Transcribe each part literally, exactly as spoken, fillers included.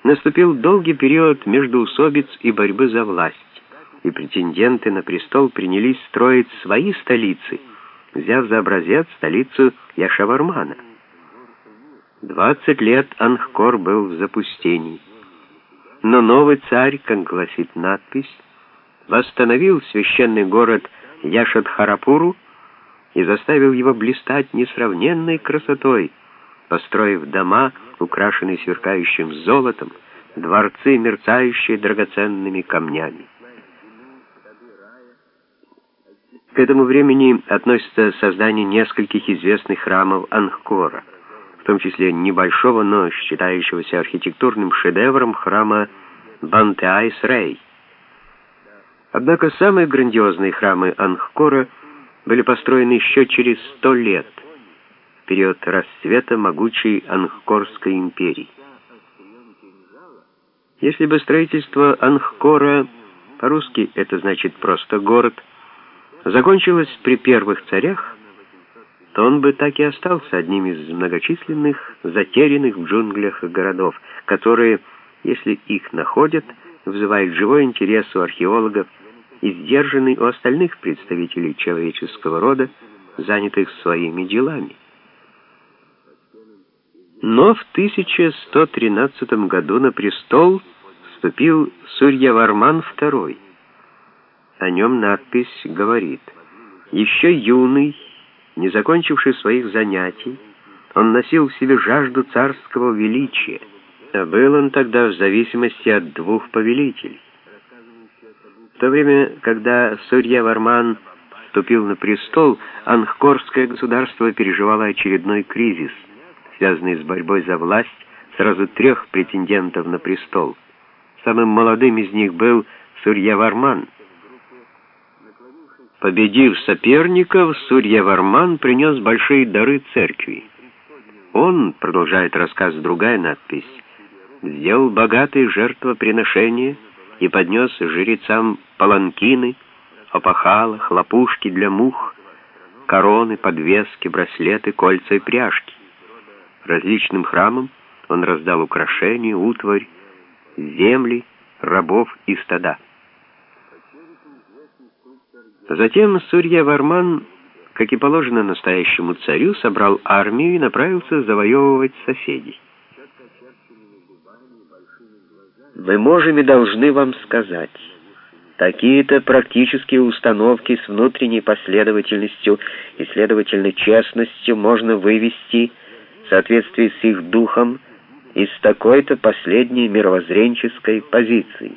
Наступил долгий период междоусобиц и борьбы за власть, и претенденты на престол принялись строить свои столицы, взяв за образец столицу Яшавармана. Двадцать лет Ангкор был в запустении, но новый царь, как гласит надпись, восстановил священный город Яшадхарапуру и заставил его блистать несравненной красотой, построив дома, украшенные сверкающим золотом, дворцы, мерцающие драгоценными камнями. К этому времени относится создание нескольких известных храмов Ангкора, в том числе небольшого, но считающегося архитектурным шедевром храма Бантеай-Срей. Однако самые грандиозные храмы Ангкора были построены еще через сто лет, в период расцвета могучей Ангкорской империи. Если бы строительство Ангкора, по-русски это значит просто город, закончилось при первых царях, то он бы так и остался одним из многочисленных, затерянных в джунглях городов, которые, если их находят, вызывают живой интерес у археологов и сдержанный у остальных представителей человеческого рода, занятых своими делами. Но в тысяча сто тринадцатом году на престол вступил Сурьяварман второй. О нем надпись говорит: «Еще юный, не закончивший своих занятий, он носил в себе жажду царского величия, а был он тогда в зависимости от двух повелителей». В то время, когда Сурьяварман вступил на престол, Ангкорское государство переживало очередной кризис, связанный с борьбой за власть сразу трех претендентов на престол. Самым молодым из них был Сурьяварман. Победив соперников, Сурьяварман принес большие дары церкви. Он, продолжает рассказ другая надпись, сделал богатые жертвоприношения и поднес жрецам паланкины, опахала, хлопушки для мух, короны, подвески, браслеты, кольца и пряжки. Различным храмам он раздал украшения, утварь, земли, рабов и стада. Затем Сурьяварман, как и положено настоящему царю, собрал армию и направился завоевывать соседей. Мы можем и должны вам сказать, такие-то практические установки с внутренней последовательностью и, следовательно, честностью можно вывести в соответствии с их духом из такой-то последней мировоззренческой позиции.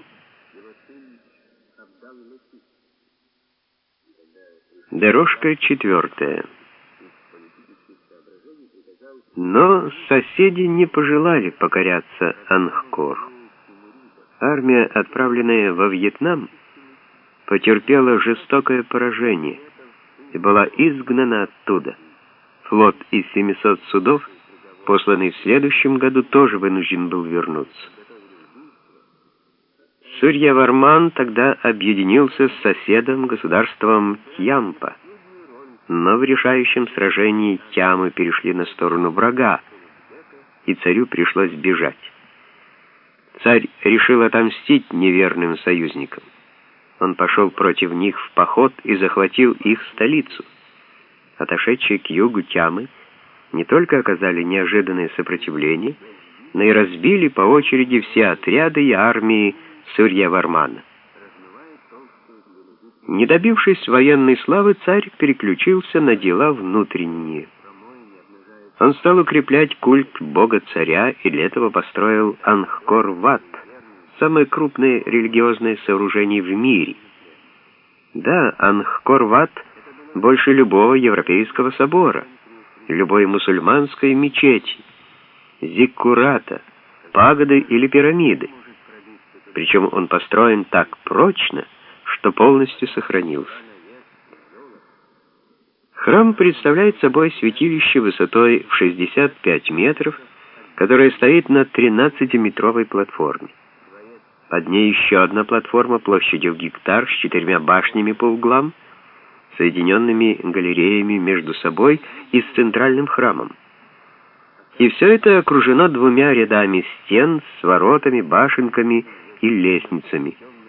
Дорожка четвертая. Но соседи не пожелали покоряться Ангкору. Армия, отправленная во Вьетнам, потерпела жестокое поражение и была изгнана оттуда. Флот из семисот судов, посланный в следующем году, тоже вынужден был вернуться. Сурьяварман тогда объединился с соседом, государством Тьямпа, но в решающем сражении тямы перешли на сторону врага, и царю пришлось бежать. Царь решил отомстить неверным союзникам. Он пошел против них в поход и захватил их столицу. Отошедшие к югу тямы не только оказали неожиданное сопротивление, но и разбили по очереди все отряды и армии Сурьявармана. Не добившись военной славы, царь переключился на дела внутренние. Он стал укреплять культ бога-царя и для этого построил Ангкор-Ват, самое крупное религиозное сооружение в мире. Да, Ангкор-Ват больше любого европейского собора, любой мусульманской мечети, зиккурата, пагоды или пирамиды. Причем он построен так прочно, что полностью сохранился. Храм представляет собой святилище высотой в шестьдесят пять метров, которое стоит на тринадцатиметровой платформе. Под ней еще одна платформа площадью в гектар с четырьмя башнями по углам, соединенными галереями между собой и с центральным храмом. И все это окружено двумя рядами стен с воротами, башенками и лестницами.